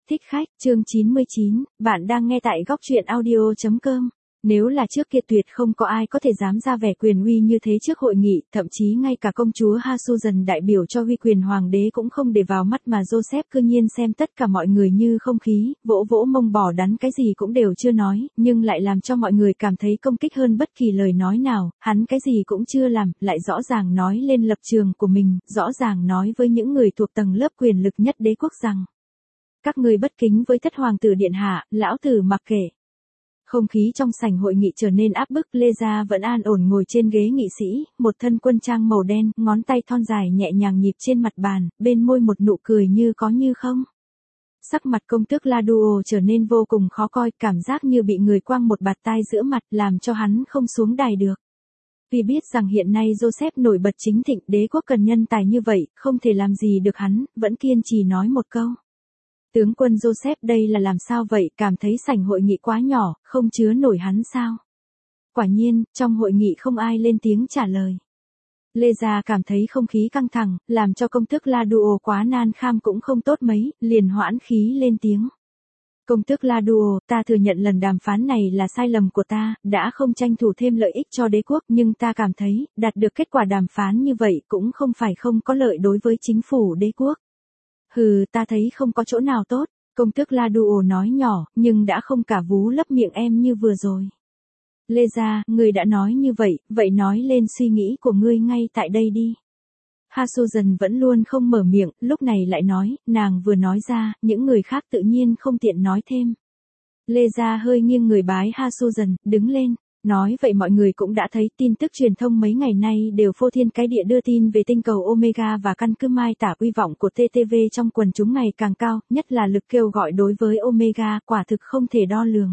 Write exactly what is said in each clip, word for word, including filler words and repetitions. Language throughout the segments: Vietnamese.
Thích khách, chương chín mươi chín, bạn đang nghe tại góc truyện audio chấm com. Nếu là trước kia tuyệt không có ai có thể dám ra vẻ quyền uy như thế trước hội nghị, thậm chí ngay cả công chúa Ha-su-dần đại biểu cho uy quyền hoàng đế cũng không để vào mắt mà Joseph cư nhiên xem tất cả mọi người như không khí, vỗ vỗ mông bỏ đắn cái gì cũng đều chưa nói, nhưng lại làm cho mọi người cảm thấy công kích hơn bất kỳ lời nói nào, hắn cái gì cũng chưa làm, lại rõ ràng nói lên lập trường của mình, rõ ràng nói với những người thuộc tầng lớp quyền lực nhất đế quốc rằng các người bất kính với thất hoàng tử điện hạ, lão tử mặc kệ. Không khí trong sảnh hội nghị trở nên áp bức, Lê Gia vẫn an ổn ngồi trên ghế nghị sĩ, một thân quân trang màu đen, ngón tay thon dài nhẹ nhàng nhịp trên mặt bàn, bên môi một nụ cười như có như không. Sắc mặt công tước Laduo trở nên vô cùng khó coi, cảm giác như bị người quăng một bạt tai giữa mặt, làm cho hắn không xuống đài được. Vì biết rằng hiện nay Joseph nổi bật chính thịnh, đế quốc cần nhân tài như vậy, không thể làm gì được hắn, vẫn kiên trì nói một câu. Tướng quân Joseph đây là làm sao vậy, cảm thấy sảnh hội nghị quá nhỏ, không chứa nổi hắn sao? Quả nhiên, trong hội nghị không ai lên tiếng trả lời. Lê Gia cảm thấy không khí căng thẳng, làm cho công tước Laduo quá nan kham cũng không tốt mấy, liền hoãn khí lên tiếng. Công tước Laduo, ta thừa nhận lần đàm phán này là sai lầm của ta, đã không tranh thủ thêm lợi ích cho đế quốc, nhưng ta cảm thấy, đạt được kết quả đàm phán như vậy cũng không phải không có lợi đối với chính phủ đế quốc. Hừ, ta thấy không có chỗ nào tốt, công tước Laduo nói nhỏ, nhưng đã không cả vú lấp miệng em như vừa rồi. Lê Gia, ngươi đã nói như vậy, vậy nói lên suy nghĩ của ngươi ngay tại đây đi. Ha-su-dần vẫn luôn không mở miệng, lúc này lại nói, nàng vừa nói ra, những người khác tự nhiên không tiện nói thêm. Lê Gia hơi nghiêng người bái Ha-su-dần, đứng lên. Nói vậy mọi người cũng đã thấy tin tức truyền thông mấy ngày nay đều phô thiên cái địa đưa tin về tinh cầu Omega và căn cứ mai tả uy vọng của tê tê vê trong quần chúng ngày càng cao, nhất là lực kêu gọi đối với Omega quả thực không thể đo lường.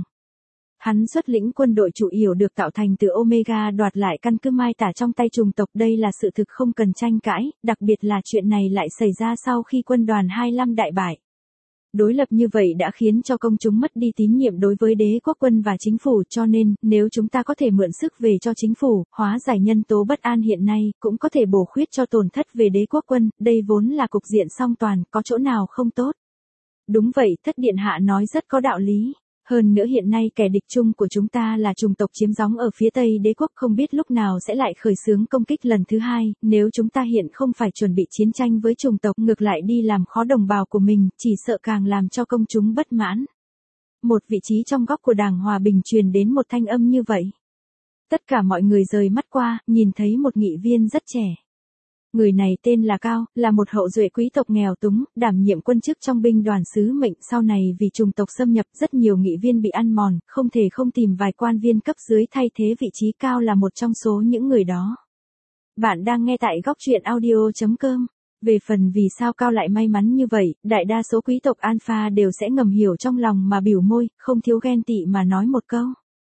Hắn xuất lĩnh quân đội chủ yếu được tạo thành từ Omega đoạt lại căn cứ mai tả trong tay chủng tộc, đây là sự thực không cần tranh cãi, đặc biệt là chuyện này lại xảy ra sau khi quân đoàn hai mươi lăm đại bại. Đối lập như vậy đã khiến cho công chúng mất đi tín nhiệm đối với đế quốc quân và chính phủ, cho nên, nếu chúng ta có thể mượn sức về cho chính phủ, hóa giải nhân tố bất an hiện nay, cũng có thể bổ khuyết cho tổn thất về đế quốc quân, đây vốn là cục diện song toàn, có chỗ nào không tốt. Đúng vậy, thất điện hạ nói rất có đạo lý. Hơn nữa hiện nay kẻ địch chung của chúng ta là chủng tộc chiếm đóng ở phía Tây đế quốc, không biết lúc nào sẽ lại khởi xướng công kích lần thứ hai, nếu chúng ta hiện không phải chuẩn bị chiến tranh với chủng tộc ngược lại đi làm khó đồng bào của mình, chỉ sợ càng làm cho công chúng bất mãn. Một vị trí trong góc của Đảng Hòa Bình truyền đến một thanh âm như vậy. Tất cả mọi người rời mắt qua, nhìn thấy một nghị viên rất trẻ. Người này tên là Cao, là một hậu duệ quý tộc nghèo túng, đảm nhiệm quân chức trong binh đoàn sứ mệnh, sau này vì chủng tộc xâm nhập rất nhiều nghị viên bị ăn mòn, không thể không tìm vài quan viên cấp dưới thay thế vị trí. Cao là một trong số những người đó. Bạn đang nghe tại góc truyện audio chấm com. Về phần vì sao Cao lại may mắn như vậy, đại đa số quý tộc Alpha đều sẽ ngầm hiểu trong lòng mà biểu môi, không thiếu ghen tị mà nói một câu.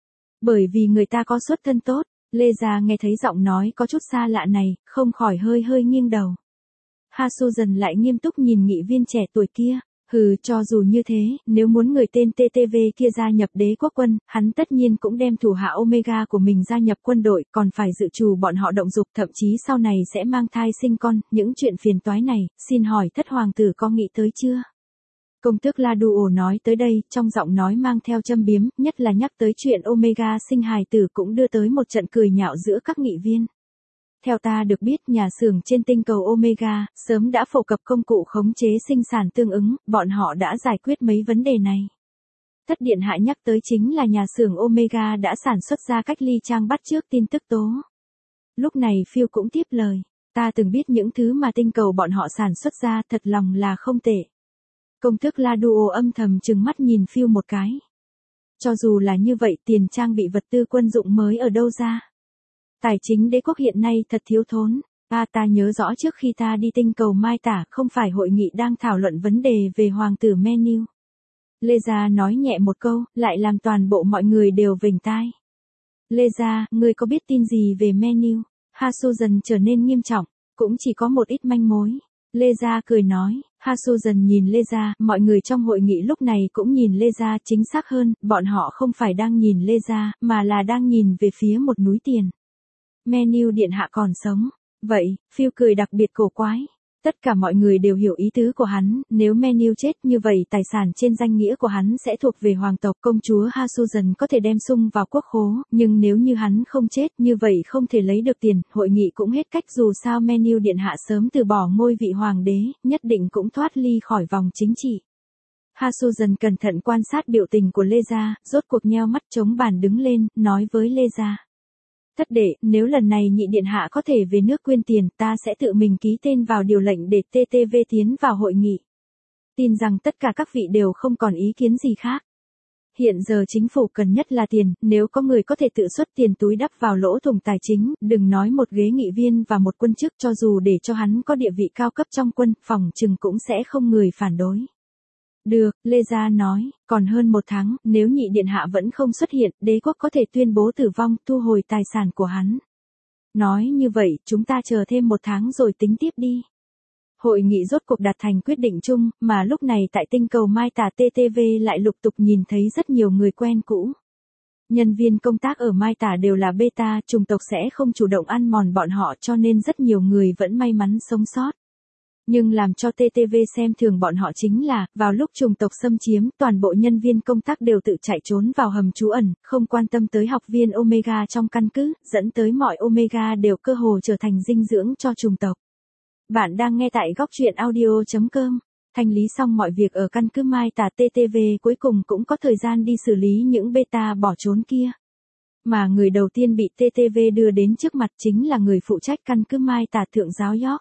Bởi vì người ta có xuất thân tốt. Lê Gia nghe thấy giọng nói có chút xa lạ này, không khỏi hơi hơi nghiêng đầu. Ha-su-dần lại nghiêm túc nhìn nghị viên trẻ tuổi kia, hừ, cho dù như thế, nếu muốn người tên tê tê vê kia gia nhập đế quốc quân, hắn tất nhiên cũng đem thủ hạ Omega của mình gia nhập quân đội, còn phải dự trù bọn họ động dục, thậm chí sau này sẽ mang thai sinh con, những chuyện phiền toái này, xin hỏi thất hoàng tử có nghĩ tới chưa? Công tước Laduo nói tới đây, trong giọng nói mang theo châm biếm, nhất là nhắc tới chuyện Omega sinh hài tử cũng đưa tới một trận cười nhạo giữa các nghị viên. Theo ta được biết, nhà xưởng trên tinh cầu Omega, sớm đã phổ cập công cụ khống chế sinh sản tương ứng, bọn họ đã giải quyết mấy vấn đề này. Thất điện hạ nhắc tới chính là nhà xưởng Omega đã sản xuất ra cách ly trang bắt chước tin tức tố. Lúc này Phil cũng tiếp lời, ta từng biết những thứ mà tinh cầu bọn họ sản xuất ra, thật lòng là không tệ. Công tước Laduo âm thầm trừng mắt nhìn Phil một cái. Cho dù là như vậy, tiền trang bị vật tư quân dụng mới ở đâu ra? Tài chính đế quốc hiện nay thật thiếu thốn. À, ta nhớ rõ trước khi ta đi tinh cầu mai tả, không phải hội nghị đang thảo luận vấn đề về hoàng tử Menu. Lê Gia nói nhẹ một câu, lại làm toàn bộ mọi người đều vểnh tai. Lê Gia, ngươi có biết tin gì về Menu? Ha-su-dần trở nên nghiêm trọng, cũng chỉ có một ít manh mối. Lê Gia cười nói, Ha-su-dần nhìn Lê Gia, mọi người trong hội nghị lúc này cũng nhìn Lê Gia, chính xác hơn, bọn họ không phải đang nhìn Lê Gia, mà là đang nhìn về phía một núi tiền. Menu điện hạ còn sống. Vậy, Phil cười đặc biệt cổ quái. Tất cả mọi người đều hiểu ý tứ của hắn, nếu Menu chết như vậy tài sản trên danh nghĩa của hắn sẽ thuộc về hoàng tộc, công chúa Hasuzen có thể đem sung vào quốc khố, nhưng nếu như hắn không chết như vậy không thể lấy được tiền, hội nghị cũng hết cách dù sao Menu điện hạ sớm từ bỏ ngôi vị hoàng đế, nhất định cũng thoát ly khỏi vòng chính trị. Hasuzen cẩn thận quan sát biểu tình của Lê Gia, rốt cuộc nheo mắt chống bàn đứng lên, nói với Lê Gia. Thất đệ, nếu lần này nhị điện hạ có thể về nước quyên tiền, ta sẽ tự mình ký tên vào điều lệnh để tê tê vê tiến vào hội nghị. Tin rằng tất cả các vị đều không còn ý kiến gì khác. Hiện giờ chính phủ cần nhất là tiền, nếu có người có thể tự xuất tiền túi đắp vào lỗ thủng tài chính, đừng nói một ghế nghị viên và một quân chức, cho dù để cho hắn có địa vị cao cấp trong quân, phòng trừng cũng sẽ không người phản đối. Được, Lê Gia nói, còn hơn một tháng, nếu nhị điện hạ vẫn không xuất hiện, đế quốc có thể tuyên bố tử vong, thu hồi tài sản của hắn. Nói như vậy, chúng ta chờ thêm một tháng rồi tính tiếp đi. Hội nghị rốt cuộc đạt thành quyết định chung, mà lúc này tại tinh cầu Mai Tà tê tê vê lại lục tục nhìn thấy rất nhiều người quen cũ. Nhân viên công tác ở Mai Tà đều là beta, chủng tộc sẽ không chủ động ăn mòn bọn họ cho nên rất nhiều người vẫn may mắn sống sót. Nhưng làm cho tê tê vê xem thường bọn họ chính là, vào lúc chủng tộc xâm chiếm, toàn bộ nhân viên công tác đều tự chạy trốn vào hầm trú ẩn, không quan tâm tới học viên Omega trong căn cứ, dẫn tới mọi Omega đều cơ hồ trở thành dinh dưỡng cho chủng tộc. Bạn đang nghe tại góc truyện audio chấm com. Thanh lý xong mọi việc ở căn cứ Mai Tà tê tê vê cuối cùng cũng có thời gian đi xử lý những beta bỏ trốn kia. Mà người đầu tiên bị tê tê vê đưa đến trước mặt chính là người phụ trách căn cứ Mai Tà thượng giáo York.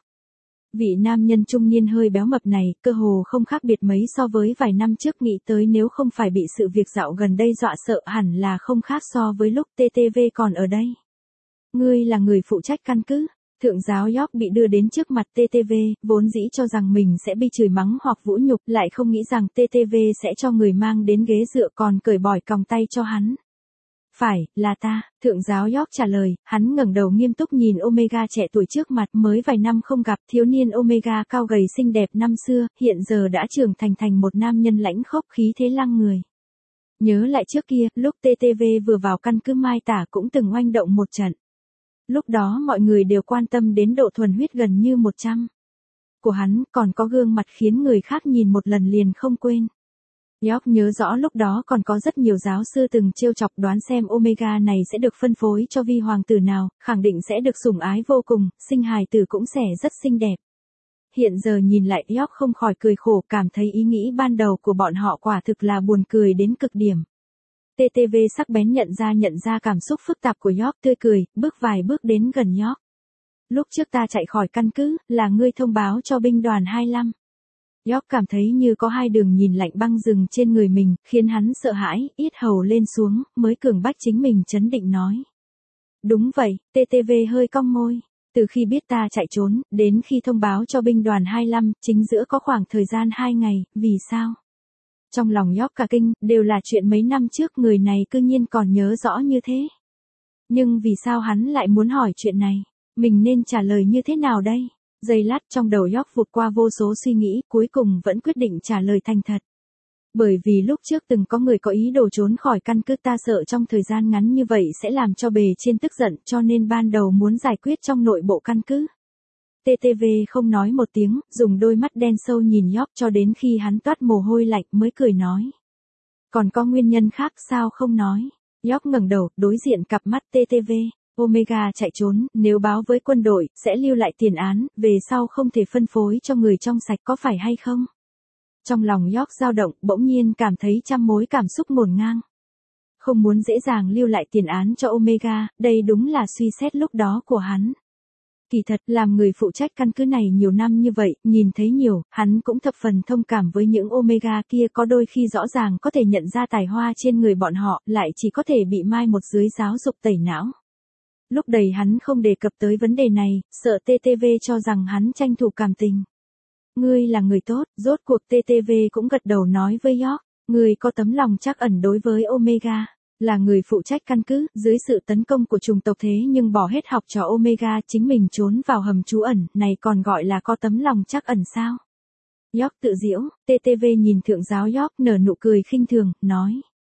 Vị nam nhân trung niên hơi béo mập này, cơ hồ không khác biệt mấy so với vài năm trước, nghĩ tới nếu không phải bị sự việc dạo gần đây dọa sợ hẳn là không khác so với lúc tê tê vê còn ở đây. Ngươi là người phụ trách căn cứ. Thượng giáo York bị đưa đến trước mặt tê tê vê, vốn dĩ cho rằng mình sẽ bị chửi mắng hoặc vũ nhục, lại không nghĩ rằng tê tê vê sẽ cho người mang đến ghế dựa còn cởi bỏi còng tay cho hắn. Phải, là ta, thượng giáo York trả lời, hắn ngẩng đầu nghiêm túc nhìn Omega trẻ tuổi trước mặt, mới vài năm không gặp, thiếu niên Omega cao gầy xinh đẹp năm xưa, hiện giờ đã trưởng thành thành một nam nhân lãnh khốc khí thế lăng người. Nhớ lại trước kia, lúc tê tê vê vừa vào căn cứ Mai Tà cũng từng oanh động một trận. Lúc đó mọi người đều quan tâm đến độ thuần huyết gần như một trăm của hắn, còn có gương mặt khiến người khác nhìn một lần liền không quên. York nhớ rõ lúc đó còn có rất nhiều giáo sư từng trêu chọc đoán xem Omega này sẽ được phân phối cho vi hoàng tử nào, khẳng định sẽ được sủng ái vô cùng, sinh hài tử cũng sẽ rất xinh đẹp. Hiện giờ nhìn lại York không khỏi cười khổ, cảm thấy ý nghĩ ban đầu của bọn họ quả thực là buồn cười đến cực điểm. tê tê vê sắc bén nhận ra nhận ra cảm xúc phức tạp của York, tươi cười, bước vài bước đến gần York. Lúc trước ta chạy khỏi căn cứ, là ngươi thông báo cho binh đoàn hai mươi lăm. York cảm thấy như có hai đường nhìn lạnh băng rừng trên người mình, khiến hắn sợ hãi, yết hầu lên xuống, mới cường bách chính mình trấn định nói. Đúng vậy, tê tê vê hơi cong môi. Từ khi biết ta chạy trốn, đến khi thông báo cho binh đoàn hai mươi lăm, chính giữa có khoảng thời gian hai ngày, vì sao? Trong lòng York cả kinh, đều là chuyện mấy năm trước, người này cư nhiên còn nhớ rõ như thế. Nhưng vì sao hắn lại muốn hỏi chuyện này? Mình nên trả lời như thế nào đây? Giây lát trong đầu York vụt qua vô số suy nghĩ, cuối cùng vẫn quyết định trả lời thành thật. Bởi vì lúc trước từng có người có ý đồ trốn khỏi căn cứ, ta sợ trong thời gian ngắn như vậy sẽ làm cho bề trên tức giận, cho nên ban đầu muốn giải quyết trong nội bộ căn cứ. tê tê vê không nói một tiếng, dùng đôi mắt đen sâu nhìn York cho đến khi hắn toát mồ hôi lạnh mới cười nói. Còn có nguyên nhân khác sao không nói? York ngẩng đầu, đối diện cặp mắt tê tê vê. Omega chạy trốn, nếu báo với quân đội, sẽ lưu lại tiền án, về sau không thể phân phối cho người trong sạch, có phải hay không? Trong lòng York dao động, bỗng nhiên cảm thấy trăm mối cảm xúc ngổn ngang. Không muốn dễ dàng lưu lại tiền án cho Omega, đây đúng là suy xét lúc đó của hắn. Kỳ thật, làm người phụ trách căn cứ này nhiều năm như vậy, nhìn thấy nhiều, hắn cũng thập phần thông cảm với những Omega kia, có đôi khi rõ ràng có thể nhận ra tài hoa trên người bọn họ, lại chỉ có thể bị mai một dưới giáo dục tẩy não. Lúc đầy hắn không đề cập tới vấn đề này, sợ tê tê vê cho rằng hắn tranh thủ cảm tình. Ngươi là người tốt, rốt cuộc tê tê vê cũng gật đầu nói với York, ngươi có tấm lòng trắc ẩn đối với Omega, là người phụ trách căn cứ, dưới sự tấn công của chủng tộc thế nhưng bỏ hết học trò Omega, chính mình trốn vào hầm trú ẩn, này còn gọi là có tấm lòng trắc ẩn sao? York tự giễu, tê tê vê nhìn thượng giáo York nở nụ cười khinh thường, nói.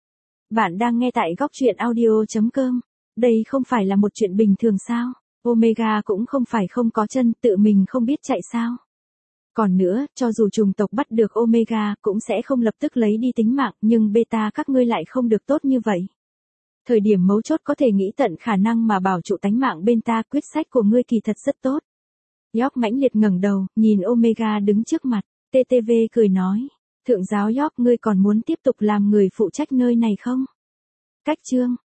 Bạn đang nghe tại góc truyện audio chấm com. Đây không phải là một chuyện bình thường sao? Omega cũng không phải không có chân, tự mình không biết chạy sao? Còn nữa, cho dù chủng tộc bắt được Omega cũng sẽ không lập tức lấy đi tính mạng, nhưng beta các ngươi lại không được tốt như vậy. Thời điểm mấu chốt có thể nghĩ tận khả năng mà bảo trụ tánh mạng bên ta, quyết sách của ngươi kỳ thật rất tốt. York mãnh liệt ngẩng đầu, nhìn Omega đứng trước mặt, tê tê vê cười nói, thượng giáo York, ngươi còn muốn tiếp tục làm người phụ trách nơi này không? Cách chương